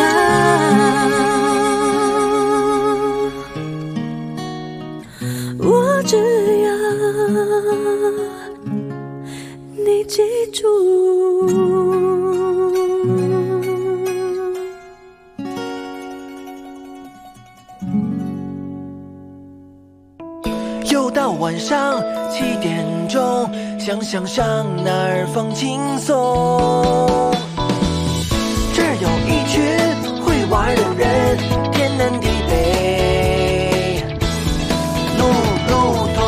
Speaker 9: 要你记住。
Speaker 7: 又到晚上7点钟，想想上哪儿放轻松。这儿有一群会玩的人，天南地北，路路通。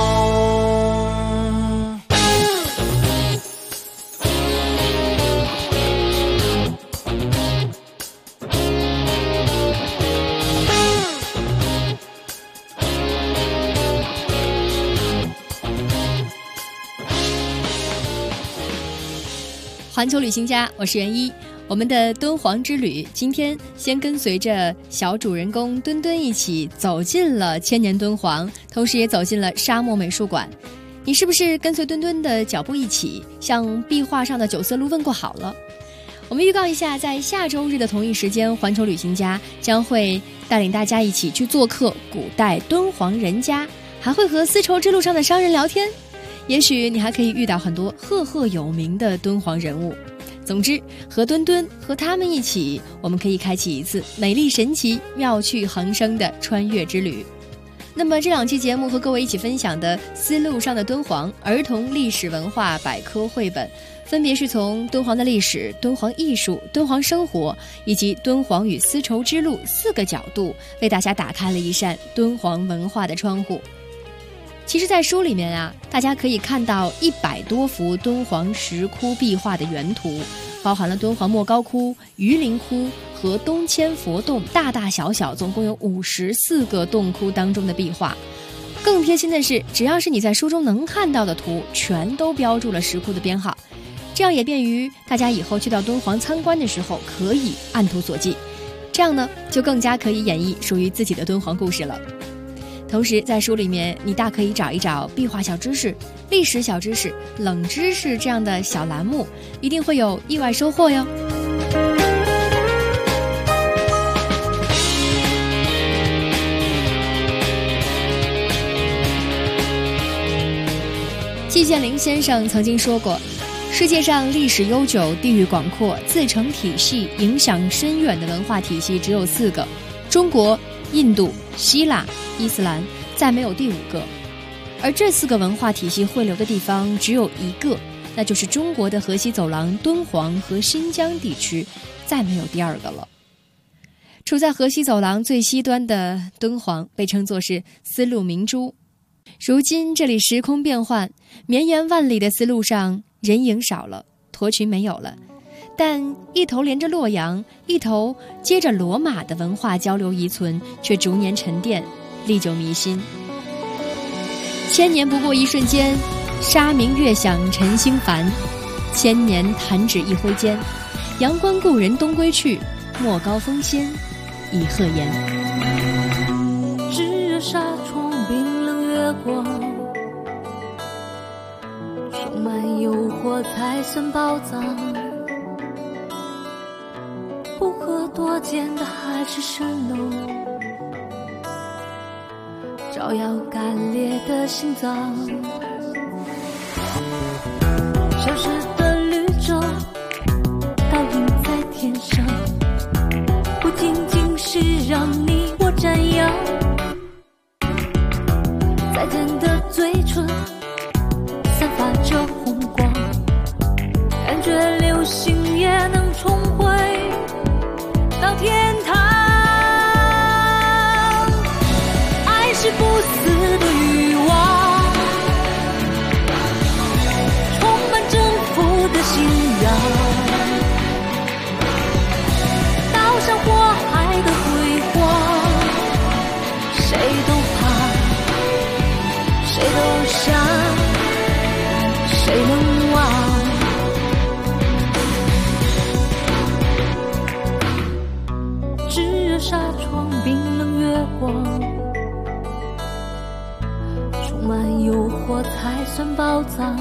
Speaker 6: 环球旅行家，我是袁一。我们的敦煌之旅，今天先跟随着小主人公墩墩一起走进了千年敦煌，同时也走进了沙漠美术馆。你是不是跟随墩墩的脚步一起，向壁画上的九色鹿问过好了？我们预告一下，在下周日的同一时间，环球旅行家将会带领大家一起去做客古代敦煌人家，还会和丝绸之路上的商人聊天。 也许你还可以遇到很多赫赫有名的敦煌人物。总之，和墩墩和他们一起，我们可以开启一次美丽神奇、妙趣横生的穿越之旅。那么这2期节目和各位一起分享的《丝路上的敦煌》儿童历史文化百科绘本，分别是从敦煌的历史、敦煌艺术、敦煌生活以及敦煌与丝绸之路4个角度，为大家打开了一扇敦煌文化的窗户。其实在书里面啊，大家可以看到100多幅敦煌石窟壁画的原图，包含了敦煌莫高窟、榆林窟和东迁佛洞大大小小总共有54个洞窟当中的壁画。更贴心的是，只要是你在书中能看到的图，全都标注了石窟的编号，这样也便于大家以后去到敦煌参观的时候可以按图索骥，这样呢就更加可以演绎属于自己的敦煌故事了。同时在书里面你大可以找一找壁画小知识、历史小知识、冷知识这样的小栏目，一定会有意外收获哟。季羡林先生曾经说过，世界上历史悠久、地域广阔、自成体系、影响深远的文化体系只有4个：中国、印度、希腊、伊斯兰，再没有第5个。而这4个文化体系汇流的地方只有一个，那就是中国的河西走廊敦煌和新疆地区，再没有第2个了。处在河西走廊最西端的敦煌被称作是丝路明珠，如今这里时空变幻，绵延万里的丝路上人影少了，驼群没有了，但一头连着洛阳，一头接着罗马的文化交流遗存却逐年沉淀，历久弥新。千年不过一瞬间，沙鸣乐响晨星繁，千年弹指一挥间，阳关故人东归去，莫高峰先已鹤言。
Speaker 9: 炙热纱窗冰冷月光，充满诱惑才算宝藏，不可多见的海市蜃楼，照耀干裂的心脏。消失的绿洲倒映在天上，不仅仅是让你我瞻仰，再见的嘴唇散发着红光，感觉流星也能重回到天堂。爱是不死的欲望，充满征服的信仰，刀山火海的辉煌，谁都怕，谁都想，谁能忘？炙热纱窗冰冷月光，充满诱惑才算宝藏，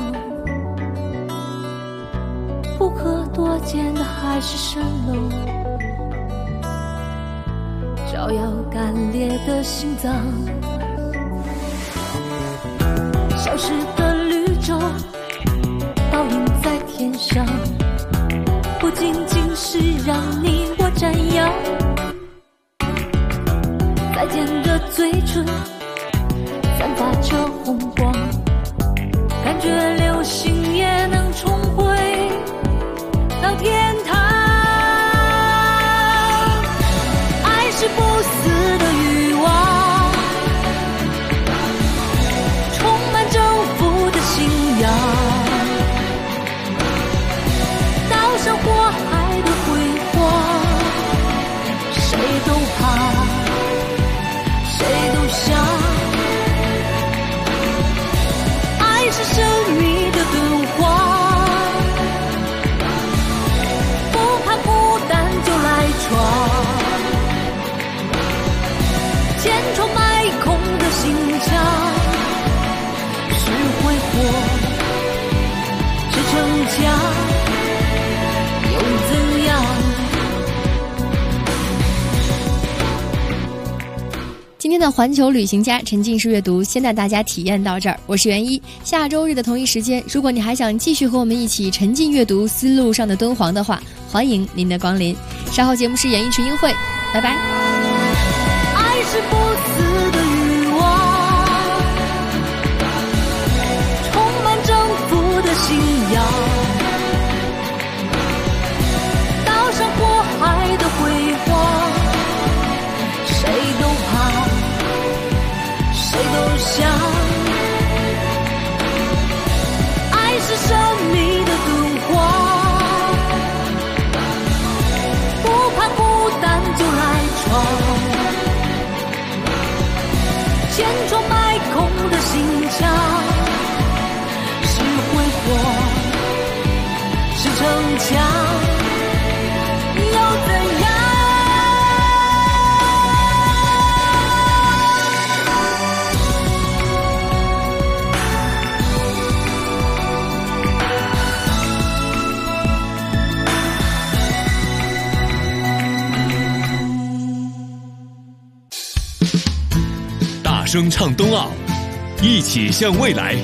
Speaker 9: 不可多见的海市蜃楼，照耀干裂的心脏。消失的绿洲倒映在天上，不仅仅是让你我瞻仰，再见的嘴唇散发着红光，感觉流星也能重回到天堂。爱是不死的欲望，充满征服的信仰，刀山火海的辉煌，
Speaker 6: 的环球旅行家沉浸式阅读先带大家体验到这儿，我是袁一。下周日的同一时间，如果你还想继续和我们一起沉浸阅读丝路上的敦煌的话，欢迎您的光临。稍后节目是演艺群英会，拜拜。
Speaker 2: 爱是不死的欲望，充满征服的信仰，刀山火海的辉煌，谁都怕，谁都想。爱是神秘的敦煌，不怕孤单就来闯，千疮百孔的心墙，是挥霍，是逞强，又怎样？
Speaker 10: 大声唱冬奥，一起向未来。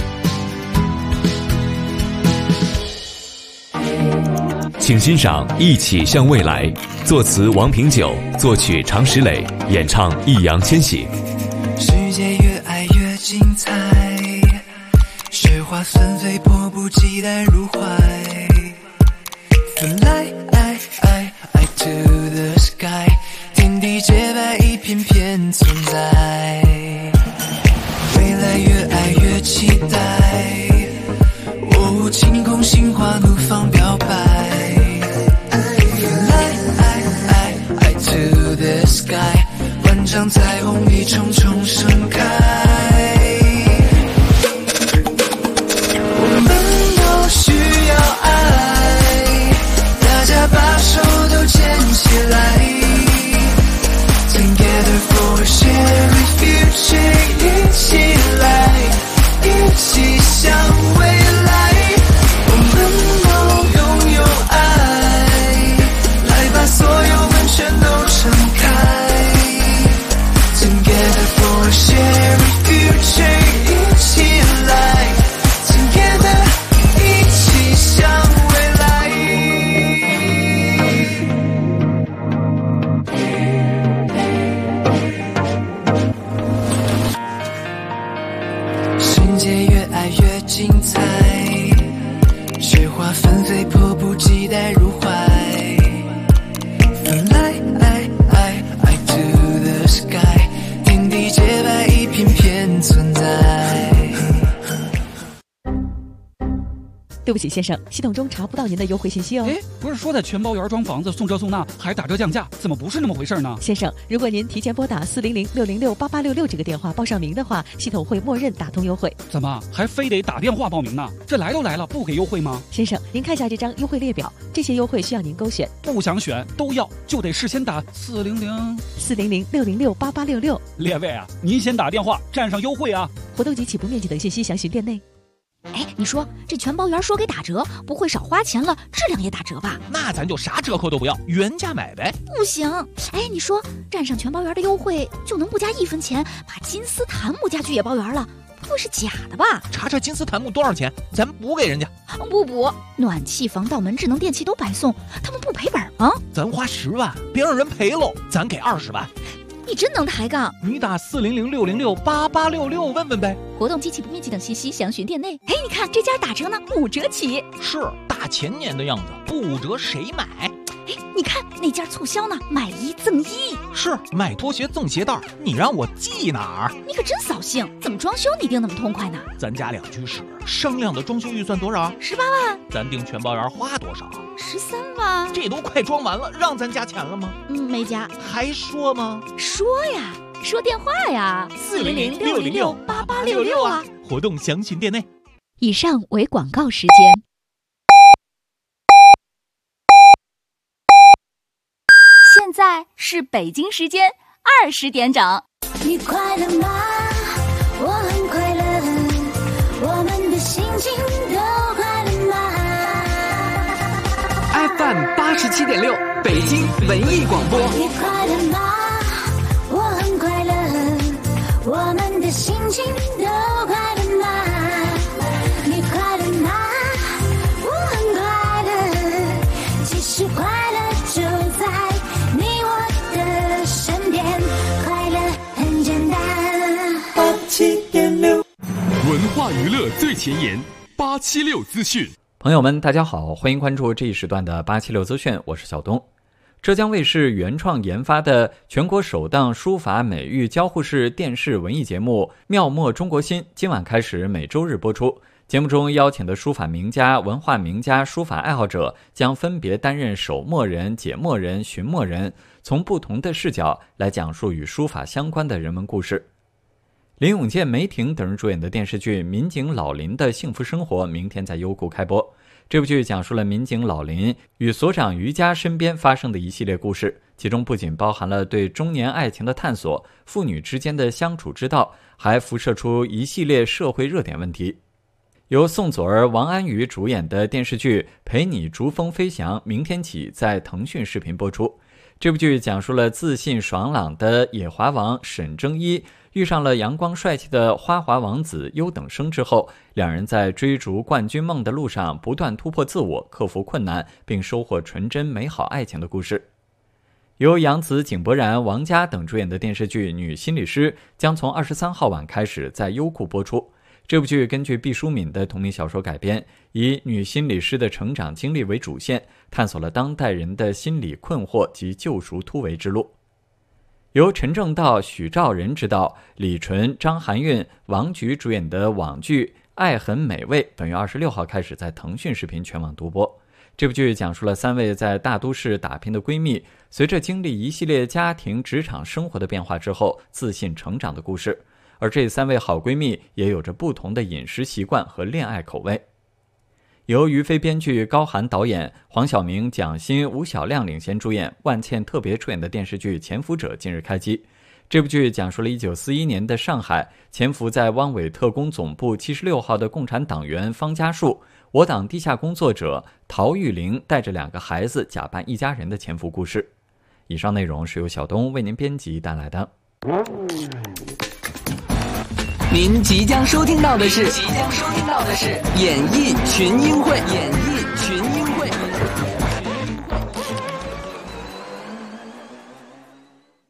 Speaker 10: 请欣赏《一起向未来》，作词王平久，作曲常石磊，演唱易烊千玺。
Speaker 7: 世界越爱越精彩，雪花纷飞，迫不及待入怀。Fly to the sky， 天地洁白，一片片存在。未来越爱越期待，哦，晴空心花怒放表白。Fly to the sky， 万丈彩虹一重重盛开。我们都需要爱，大家把手都牵起来。Together for a shared future， 一起来，一起向未来。我们都拥有爱，来把所有温泉都撑开。Together for a shared future， 一起来 ，Together 一起向未来。世界越爱越精彩，雪花纷飞，迫不及待入怀。Fly to the sky， 天地洁白，一片片存在。
Speaker 13: 对不起，先生，系统中查不到您的优惠信息哦。
Speaker 14: 哎，不是说在全包园装房子送这送那，还打折降价，怎么不是那么回事呢？
Speaker 13: 先生，如果您提前拨打400-606-8866这个电话报上名的话，系统会默认打通优惠。
Speaker 14: 怎么还非得打电话报名呢？这来都来了，不给优惠吗？
Speaker 13: 先生，您看一下这张优惠列表，这些优惠需要您勾选。
Speaker 14: 不想选都要，就得事先打
Speaker 13: 400-606-8866。
Speaker 14: 列位啊，您先打电话占上优惠啊！
Speaker 13: 活动及起步面积等信息详询店内。
Speaker 1: 哎，你说这全包园说给打折，不会少花钱了，质量也打折吧？
Speaker 15: 那咱就啥折扣都不要，原价买呗。
Speaker 1: 不行，哎，你说占上全包园的优惠，就能不加1分钱把金丝檀木家具也包圆了？不会是假的吧？
Speaker 15: 查查金丝檀木多少钱，咱补给人家。
Speaker 1: 不补，暖气、防盗门、智能电器都白送，他们不赔本吗？
Speaker 15: 咱花10万，别让人赔喽，咱给20万。
Speaker 1: 你真能抬杠！
Speaker 15: 你打400-606-8866问问呗。
Speaker 1: 活动及起步面积等信息详询店内。哎，你看这家打折呢，5折起。
Speaker 15: 是大前年的样子，不5折谁买？
Speaker 1: 哎，你看那家促销呢，买1赠1。
Speaker 15: 是买拖鞋赠鞋带，你让我记哪儿？
Speaker 1: 你可真扫兴！怎么装修你定那么痛快呢？
Speaker 15: 咱家2居室，商量的装修预算多少
Speaker 1: ？18万。
Speaker 15: 咱订全包园花多少
Speaker 1: ？13万。
Speaker 15: 这都快装完了，让咱加钱了吗？
Speaker 1: 没加。
Speaker 15: 还说吗？
Speaker 1: 说呀，说电话呀，400-606-8866啊。
Speaker 15: 活动详询店内。
Speaker 1: 以上为广告时间。现在是北京时间20点整。
Speaker 2: 你快乐吗？我很快乐，我们的心情都快乐吗
Speaker 3: ？FM 87.6，北京文艺广播。
Speaker 2: 你快乐吗？我很快乐，
Speaker 10: 化娱乐最前沿，876资讯。
Speaker 4: 朋友们，大家好，欢迎关注这一时段的876资讯，我是小东。浙江卫视原创研发的全国首档书法美育交互式电视文艺节目《妙墨中国心》今晚开始每周日播出。节目中邀请的书法名家、文化名家、书法爱好者将分别担任手墨人、解墨人、寻墨人，从不同的视角来讲述与书法相关的人文故事。林永健、梅婷等人主演的电视剧《民警老林的幸福生活》明天在优酷开播。这部剧讲述了民警老林与所长于家身边发生的一系列故事，其中不仅包含了对中年爱情的探索、父女之间的相处之道，还辐射出一系列社会热点问题。由宋祖儿、王安宇主演的电视剧《陪你逐风飞翔》明天起在腾讯视频播出。这部剧讲述了自信爽朗的野华王沈正一遇上了阳光帅气的花滑王子优等生之后，两人在追逐冠军梦的路上不断突破自我，克服困难，并收获纯真美好爱情的故事。由杨紫、井柏然、王佳等主演的电视剧《女心理师》将从23号晚开始在优酷播出。这部剧根据毕淑敏的同名小说改编，以女心理师的成长经历为主线，探索了当代人的心理困惑及救赎突围之路。由陈正道、许兆仁执导，李纯、张含韵、王菊主演的网剧《爱很美味》本月26号开始在腾讯视频全网独播。这部剧讲述了3位在大都市打拼的闺蜜，随着经历一系列家庭、职场、生活的变化之后，自信成长的故事。而这3位好闺蜜也有着不同的饮食习惯和恋爱口味。由于飞编剧、高涵导演，黄晓明、蒋欣、吴晓亮领衔主演，万茜特别出演的电视剧《潜伏者》近日开机。这部剧讲述了1941年的上海，潜伏在汪伪特工总部76号的共产党员方家树，我党地下工作者陶玉玲带着2个孩子假扮一家人的潜伏故事。以上内容是由小东为您编辑带来的。
Speaker 3: 您即将收听到的是演艺群英会。